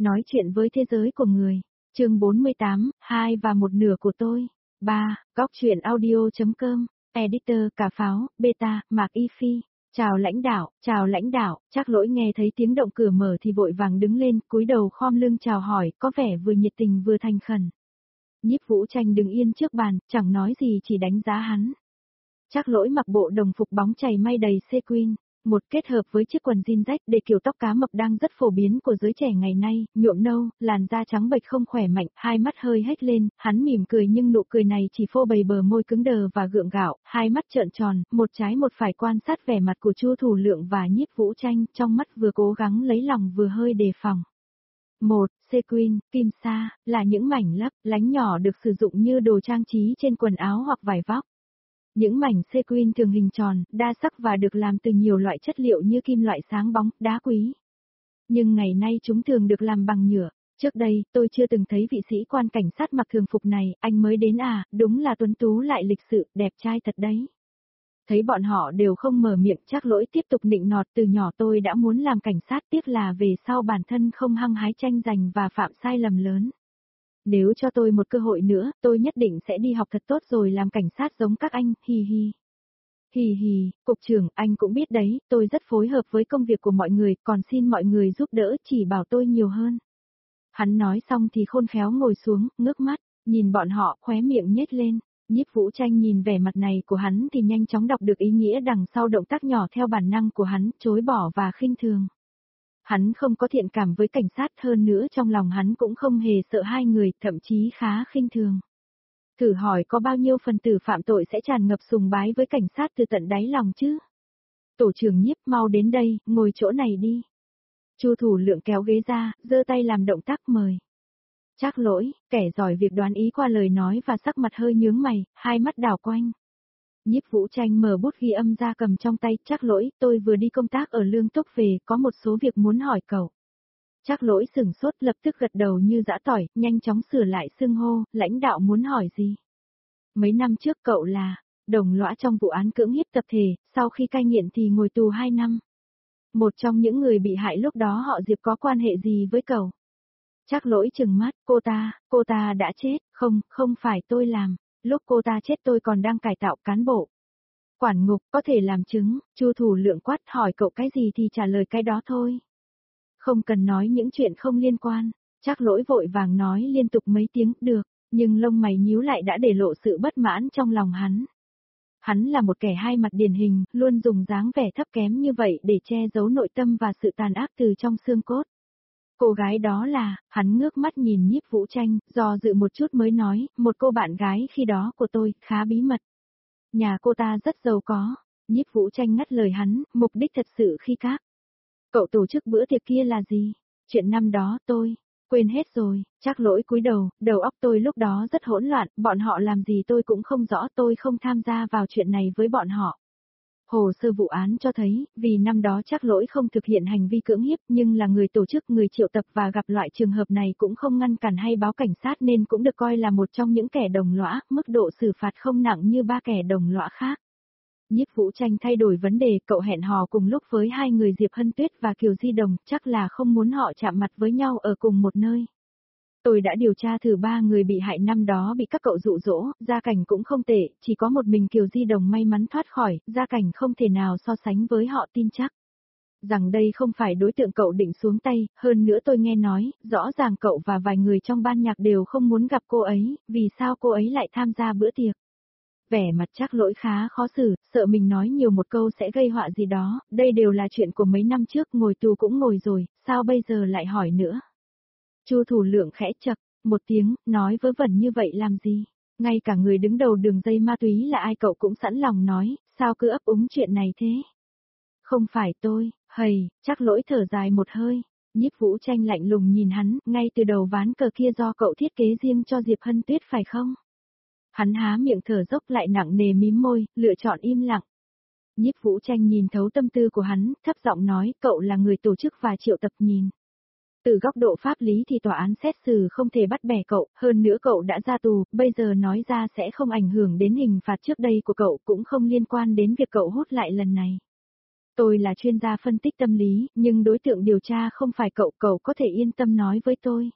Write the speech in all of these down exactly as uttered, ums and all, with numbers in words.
Nói chuyện với thế giới của người. Chương bốn mươi tám, hai và một nửa của tôi. ba. Góc truyện audio.com. Editor, Cà Pháo, Beta, Mạc Y Phi. Chào lãnh đạo, chào lãnh đạo. Trác Lỗi nghe thấy tiếng động cửa mở thì vội vàng đứng lên, cúi đầu khom lưng chào hỏi, có vẻ vừa nhiệt tình vừa thành khẩn. Nhiếp Vũ Tranh đứng yên trước bàn, chẳng nói gì chỉ đánh giá hắn. Trác Lỗi mặc bộ đồng phục bóng chày may đầy sequin, một kết hợp với chiếc quần jean rách để kiểu tóc cá mập đang rất phổ biến của giới trẻ ngày nay, nhuộm nâu, làn da trắng bệch không khỏe mạnh, hai mắt hơi hếch lên, hắn mỉm cười nhưng nụ cười này chỉ phô bày bờ môi cứng đờ và gượng gạo, hai mắt trợn tròn, một trái một phải quan sát vẻ mặt của Chu Thủ Lượng và Nhiếp Vũ Tranh, trong mắt vừa cố gắng lấy lòng vừa hơi đề phòng. Một, sequin, kim sa, là những mảnh lấp, lánh nhỏ được sử dụng như đồ trang trí trên quần áo hoặc vải vóc. Những mảnh sequin thường hình tròn, đa sắc và được làm từ nhiều loại chất liệu như kim loại sáng bóng, đá quý. Nhưng ngày nay chúng thường được làm bằng nhựa. Trước đây, tôi chưa từng thấy vị sĩ quan cảnh sát mặc thường phục này, anh mới đến à, đúng là tuấn tú lại lịch sự, đẹp trai thật đấy. Thấy bọn họ đều không mở miệng, Trác Lỗi tiếp tục nịnh nọt, từ nhỏ tôi đã muốn làm cảnh sát, tiếc là về sau bản thân không hăng hái tranh giành và phạm sai lầm lớn. Nếu cho tôi một cơ hội nữa, tôi nhất định sẽ đi học thật tốt rồi làm cảnh sát giống các anh, hi hi. Hi hi, cục trưởng, anh cũng biết đấy, tôi rất phối hợp với công việc của mọi người, còn xin mọi người giúp đỡ chỉ bảo tôi nhiều hơn. Hắn nói xong thì khôn khéo ngồi xuống, ngước mắt, nhìn bọn họ, khóe miệng nhếch lên. Nhiếp Vũ Tranh nhìn vẻ mặt này của hắn thì nhanh chóng đọc được ý nghĩa đằng sau động tác nhỏ theo bản năng của hắn, chối bỏ và khinh thường. Hắn không có thiện cảm với cảnh sát, hơn nữa trong lòng hắn cũng không hề sợ hai người, thậm chí khá khinh thường. Thử hỏi có bao nhiêu phần tử phạm tội sẽ tràn ngập sùng bái với cảnh sát từ tận đáy lòng chứ? Tổ trưởng Nhiếp, mau đến đây, ngồi chỗ này đi. Chu Thủ Lượng kéo ghế ra, giơ tay làm động tác mời. Trác Lỗi, kẻ giỏi việc đoán ý qua lời nói và sắc mặt hơi nhướng mày, hai mắt đảo quanh. Nhiếp Vũ Tranh mở bút ghi âm ra cầm trong tay, Trác Lỗi, tôi vừa đi công tác ở Lương Túc về, có một số việc muốn hỏi cậu. Trác Lỗi sửng sốt, lập tức gật đầu như giã tỏi, nhanh chóng sửa lại xưng hô, lãnh đạo muốn hỏi gì? Mấy năm trước cậu là đồng lõa trong vụ án cưỡng hiếp tập thể, sau khi cai nghiện thì ngồi tù hai năm. Một trong những người bị hại lúc đó họ Diệp có quan hệ gì với cậu? Trác Lỗi trừng mắt, cô ta, cô ta đã chết, không, không phải tôi làm, lúc cô ta chết tôi còn đang cải tạo cán bộ. Quản ngục, có thể làm chứng, Chu Thủ Lượng quát, hỏi cậu cái gì thì trả lời cái đó thôi. Không cần nói những chuyện không liên quan, Trác Lỗi vội vàng nói liên tục mấy tiếng, được, nhưng lông mày nhíu lại đã để lộ sự bất mãn trong lòng hắn. Hắn là một kẻ hai mặt điển hình, luôn dùng dáng vẻ thấp kém như vậy để che giấu nội tâm và sự tàn ác từ trong xương cốt. Cô gái đó là, hắn ngước mắt nhìn Nhiếp Vũ Tranh, do dự một chút mới nói, một cô bạn gái khi đó của tôi, khá bí mật. Nhà cô ta rất giàu có. Nhiếp Vũ Tranh ngắt lời hắn, mục đích thật sự khi các cậu tổ chức bữa tiệc kia là gì? Chuyện năm đó tôi quên hết rồi. Trác Lỗi cúi đầu, đầu óc tôi lúc đó rất hỗn loạn, bọn họ làm gì tôi cũng không rõ, tôi không tham gia vào chuyện này với bọn họ. Hồ sơ vụ án cho thấy, vì năm đó Trác Lỗi không thực hiện hành vi cưỡng hiếp nhưng là người tổ chức, người triệu tập và gặp loại trường hợp này cũng không ngăn cản hay báo cảnh sát nên cũng được coi là một trong những kẻ đồng lõa, mức độ xử phạt không nặng như ba kẻ đồng lõa khác. Nhiếp Vũ Tranh thay đổi vấn đề, cậu hẹn hò cùng lúc với hai người Diệp Hân Tuyết và Kiều Di Đồng, chắc là không muốn họ chạm mặt với nhau ở cùng một nơi. Tôi đã điều tra thử ba người bị hại năm đó bị các cậu dụ dỗ, gia cảnh cũng không tệ, chỉ có một mình Kiều Di Đồng may mắn thoát khỏi, gia cảnh không thể nào so sánh với họ, tin chắc rằng đây không phải đối tượng cậu định xuống tay, hơn nữa tôi nghe nói, rõ ràng cậu và vài người trong ban nhạc đều không muốn gặp cô ấy, vì sao cô ấy lại tham gia bữa tiệc? Vẻ mặt Trác Lỗi khá khó xử, sợ mình nói nhiều một câu sẽ gây họa gì đó, đây đều là chuyện của mấy năm trước, ngồi tù cũng ngồi rồi, sao bây giờ lại hỏi nữa? Chu Thủ Lượng khẽ chậc một tiếng, nói vớ vẩn như vậy làm gì? Ngay cả người đứng đầu đường dây ma túy là ai cậu cũng sẵn lòng nói, sao cứ ấp úng chuyện này thế? Không phải tôi, hầy, Trác Lỗi thở dài một hơi. Nhiếp Vũ Tranh lạnh lùng nhìn hắn, ngay từ đầu ván cờ kia do cậu thiết kế riêng cho Diệp Hân Tuyết phải không? Hắn há miệng thở dốc lại nặng nề mím môi, lựa chọn im lặng. Nhiếp Vũ Tranh nhìn thấu tâm tư của hắn, thấp giọng nói, cậu là người tổ chức và triệu tập nhìn. Từ góc độ pháp lý thì tòa án xét xử không thể bắt bẻ cậu, hơn nữa cậu đã ra tù, bây giờ nói ra sẽ không ảnh hưởng đến hình phạt trước đây của cậu, cũng không liên quan đến việc cậu hút lại lần này. Tôi là chuyên gia phân tích tâm lý, nhưng đối tượng điều tra không phải cậu, cậu có thể yên tâm nói với tôi.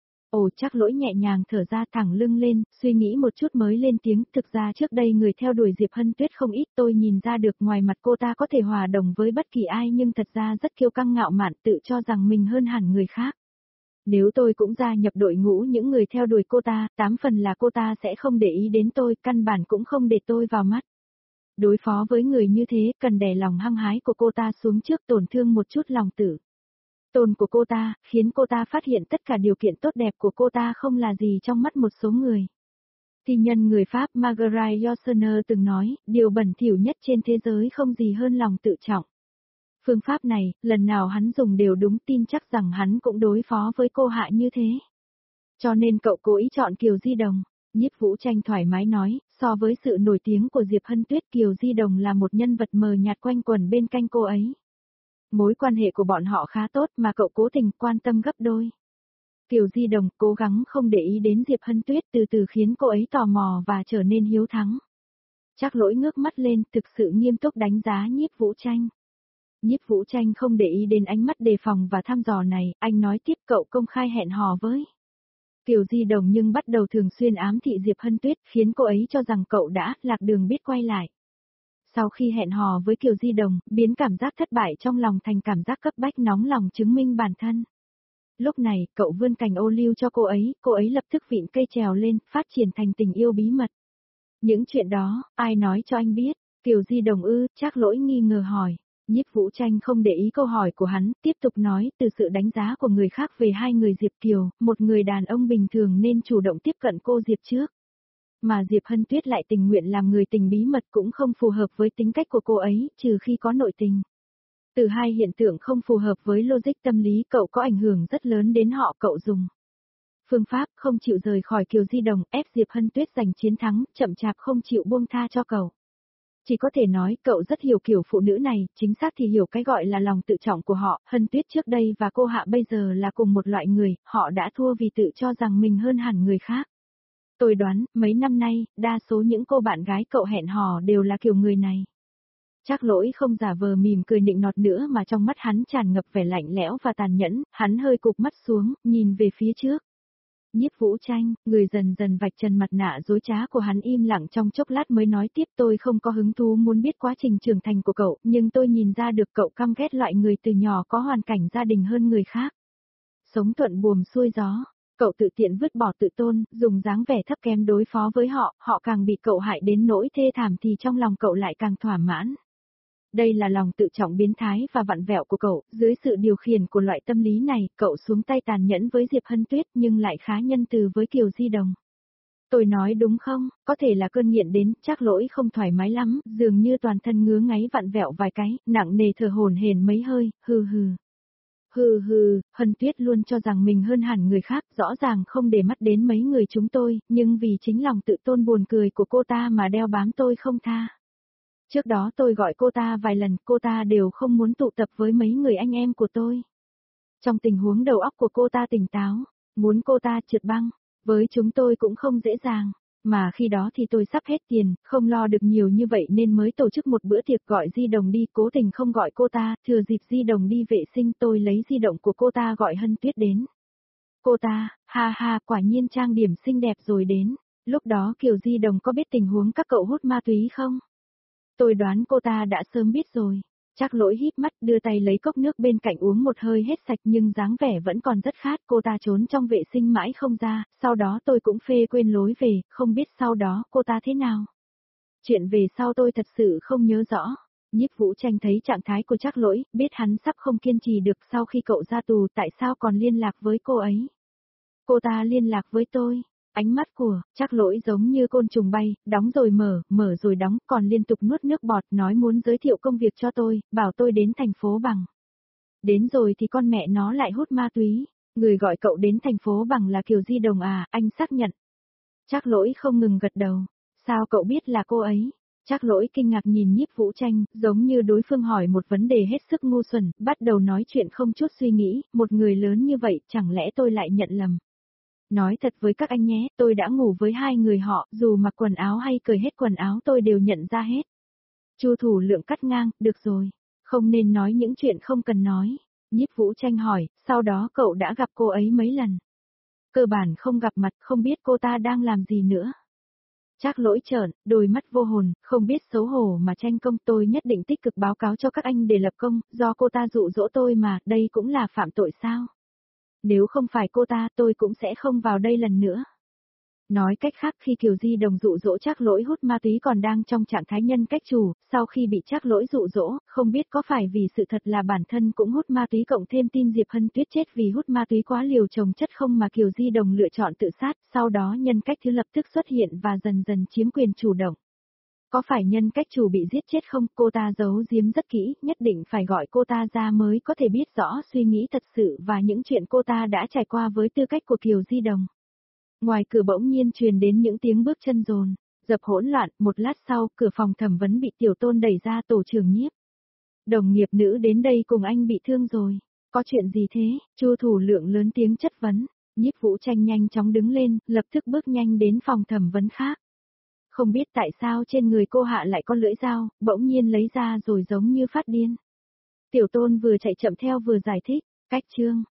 Ồ, Trác Lỗi nhẹ nhàng thở ra, thẳng lưng lên, suy nghĩ một chút mới lên tiếng, thực ra trước đây người theo đuổi Diệp Hân Tuyết không ít, tôi nhìn ra được ngoài mặt cô ta có thể hòa đồng với bất kỳ ai nhưng thật ra rất kiêu căng ngạo mạn, tự cho rằng mình hơn hẳn người khác. Nếu tôi cũng gia nhập đội ngũ những người theo đuổi cô ta, tám phần là cô ta sẽ không để ý đến tôi, căn bản cũng không để tôi vào mắt. Đối phó với người như thế, cần đè lòng hăng hái của cô ta xuống trước, tổn thương một chút lòng tử tồn của cô ta, khiến cô ta phát hiện tất cả điều kiện tốt đẹp của cô ta không là gì trong mắt một số người. Thi nhân người Pháp Marguerite Yourcenar từng nói, điều bẩn thỉu nhất trên thế giới không gì hơn lòng tự trọng. Phương pháp này, lần nào hắn dùng đều đúng, tin chắc rằng hắn cũng đối phó với cô Hạ như thế. Cho nên cậu cố ý chọn Kiều Di Đồng. Nhiếp Vũ Tranh thoải mái nói, so với sự nổi tiếng của Diệp Hân Tuyết, Kiều Di Đồng là một nhân vật mờ nhạt quanh quẩn bên cạnh cô ấy. Mối quan hệ của bọn họ khá tốt mà cậu cố tình quan tâm gấp đôi. Kiều Di Đồng cố gắng không để ý đến Diệp Hân Tuyết, từ từ khiến cô ấy tò mò và trở nên hiếu thắng. Trác Lỗi ngước mắt lên, thực sự nghiêm túc đánh giá Nhiếp Vũ Tranh. Nhiếp Vũ Tranh không để ý đến ánh mắt đề phòng và thăm dò này, anh nói tiếp, cậu công khai hẹn hò với Kiều Di Đồng nhưng bắt đầu thường xuyên ám thị Diệp Hân Tuyết, khiến cô ấy cho rằng cậu đã lạc đường biết quay lại. Sau khi hẹn hò với Kiều Di Đồng, biến cảm giác thất bại trong lòng thành cảm giác cấp bách nóng lòng chứng minh bản thân. Lúc này, cậu vươn cành ô liu cho cô ấy, cô ấy lập tức vịn cây trèo lên, phát triển thành tình yêu bí mật. Những chuyện đó, ai nói cho anh biết? Kiều Di Đồng ư? Trác Lỗi nghi ngờ hỏi. Nhiếp Vũ Tranh không để ý câu hỏi của hắn, tiếp tục nói, từ sự đánh giá của người khác về hai người Diệp Kiều, một người đàn ông bình thường nên chủ động tiếp cận cô Diệp trước. Mà Diệp Hân Tuyết lại tình nguyện làm người tình bí mật cũng không phù hợp với tính cách của cô ấy, trừ khi có nội tình. Từ hai hiện tượng không phù hợp với logic tâm lý cậu có ảnh hưởng rất lớn đến họ, cậu dùng phương pháp không chịu rời khỏi Kiều Di Đồng, ép Diệp Hân Tuyết giành chiến thắng, chậm chạp không chịu buông tha cho cậu. Chỉ có thể nói cậu rất hiểu kiểu phụ nữ này, chính xác thì hiểu cái gọi là lòng tự trọng của họ, Hân Tuyết trước đây và cô Hạ bây giờ là cùng một loại người, họ đã thua vì tự cho rằng mình hơn hẳn người khác. Tôi đoán, mấy năm nay, đa số những cô bạn gái cậu hẹn hò đều là kiểu người này. Trác Lỗi không giả vờ mỉm cười nịnh nọt nữa mà trong mắt hắn tràn ngập vẻ lạnh lẽo và tàn nhẫn, hắn hơi cụp mắt xuống, nhìn về phía trước. Nhiếp Vũ Tranh, người dần dần vạch trần mặt nạ dối trá của hắn, im lặng trong chốc lát mới nói tiếp, tôi không có hứng thú muốn biết quá trình trưởng thành của cậu, nhưng tôi nhìn ra được cậu căm ghét loại người từ nhỏ có hoàn cảnh gia đình hơn người khác. Sống thuận buồm xuôi gió, cậu tự tiện vứt bỏ tự tôn, dùng dáng vẻ thấp kém đối phó với họ, họ càng bị cậu hại đến nỗi thê thảm thì trong lòng cậu lại càng thỏa mãn. Đây là lòng tự trọng biến thái và vặn vẹo của cậu, dưới sự điều khiển của loại tâm lý này, cậu xuống tay tàn nhẫn với Diệp Hân Tuyết nhưng lại khá nhân từ với Kiều Di Đồng. Tôi nói đúng không? Có thể là cơn nghiện đến, Trác Lỗi không thoải mái lắm, dường như toàn thân ngứa ngáy vặn vẹo vài cái, nặng nề thở hổn hển mấy hơi, hừ hừ. Hừ hừ, Hân Tuyết luôn cho rằng mình hơn hẳn người khác, rõ ràng không để mắt đến mấy người chúng tôi, nhưng vì chính lòng tự tôn buồn cười của cô ta mà đeo bám tôi không tha. Trước đó tôi gọi cô ta vài lần, cô ta đều không muốn tụ tập với mấy người anh em của tôi. Trong tình huống đầu óc của cô ta tỉnh táo, muốn cô ta trượt băng, với chúng tôi cũng không dễ dàng. Mà khi đó thì tôi sắp hết tiền, không lo được nhiều như vậy nên mới tổ chức một bữa tiệc gọi Di Đồng đi, cố tình không gọi cô ta, thừa dịp Di Đồng đi vệ sinh tôi lấy di động của cô ta gọi Hân Tuyết đến. Cô ta, ha ha, quả nhiên trang điểm xinh đẹp rồi đến. Lúc đó Kiều Di Đồng có biết tình huống các cậu hút ma túy không? Tôi đoán cô ta đã sớm biết rồi. Trác Lỗi híp mắt đưa tay lấy cốc nước bên cạnh uống một hơi hết sạch nhưng dáng vẻ vẫn còn rất khát. Cô ta trốn trong vệ sinh mãi không ra, sau đó tôi cũng phê quên lối về, không biết sau đó cô ta thế nào. Chuyện về sau tôi thật sự không nhớ rõ. Nhiếp Vũ Tranh thấy trạng thái của Trác Lỗi, biết hắn sắp không kiên trì được sau khi cậu ra tù, tại sao còn liên lạc với cô ấy. Cô ta liên lạc với tôi. Ánh mắt của Trác Lỗi giống như côn trùng bay, đóng rồi mở, mở rồi đóng, còn liên tục nuốt nước bọt, nói muốn giới thiệu công việc cho tôi, bảo tôi đến thành phố Bằng. Đến rồi thì con mẹ nó lại hút ma túy. Người gọi cậu đến thành phố Bằng là Kiều Di Đồng à, anh xác nhận. Trác Lỗi không ngừng gật đầu. Sao cậu biết là cô ấy? Trác Lỗi kinh ngạc nhìn Nhiếp Vũ Tranh, giống như đối phương hỏi một vấn đề hết sức ngu xuẩn, bắt đầu nói chuyện không chút suy nghĩ, một người lớn như vậy, chẳng lẽ tôi lại nhận lầm. Nói thật với các anh nhé, tôi đã ngủ với hai người họ, dù mặc quần áo hay cởi hết quần áo tôi đều nhận ra hết. Chu Thủ Lượng cắt ngang, được rồi. Không nên nói những chuyện không cần nói. Nhiếp Vũ Tranh hỏi, sau đó cậu đã gặp cô ấy mấy lần? Cơ bản không gặp mặt, không biết cô ta đang làm gì nữa. Trác Lỗi trợn, đôi mắt vô hồn, không biết xấu hổ mà tranh công, tôi nhất định tích cực báo cáo cho các anh để lập công, do cô ta dụ dỗ tôi mà, đây cũng là phạm tội sao? Nếu không phải cô ta, tôi cũng sẽ không vào đây lần nữa. Nói cách khác, khi Kiều Di Đồng dụ dỗ Trác Lỗi hút ma túy còn đang trong trạng thái nhân cách chủ, sau khi bị Trác Lỗi dụ dỗ, không biết có phải vì sự thật là bản thân cũng hút ma túy cộng thêm tin Diệp Hân Tuyết chết vì hút ma túy quá liều chồng chất không mà Kiều Di Đồng lựa chọn tự sát, sau đó nhân cách thứ lập tức xuất hiện và dần dần chiếm quyền chủ động. Có phải nhân cách chủ bị giết chết không? Cô ta giấu giếm rất kỹ, nhất định phải gọi cô ta ra mới có thể biết rõ suy nghĩ thật sự và những chuyện cô ta đã trải qua với tư cách của Kiều Di Đồng. Ngoài cửa bỗng nhiên truyền đến những tiếng bước chân dồn dập hỗn loạn, một lát sau, cửa phòng thẩm vấn bị Tiểu Tôn đẩy ra. Tổ trưởng Nhiếp. Đồng nghiệp nữ đến đây cùng anh bị thương rồi. Có chuyện gì thế? Chu Thủ Lượng lớn tiếng chất vấn. Nhiếp Vũ Tranh nhanh chóng đứng lên, lập tức bước nhanh đến phòng thẩm vấn khác. Không biết tại sao trên người cô Hạ lại có lưỡi dao, bỗng nhiên lấy ra rồi giống như phát điên. Tiểu Tôn vừa chạy chậm theo vừa giải thích, cách chương.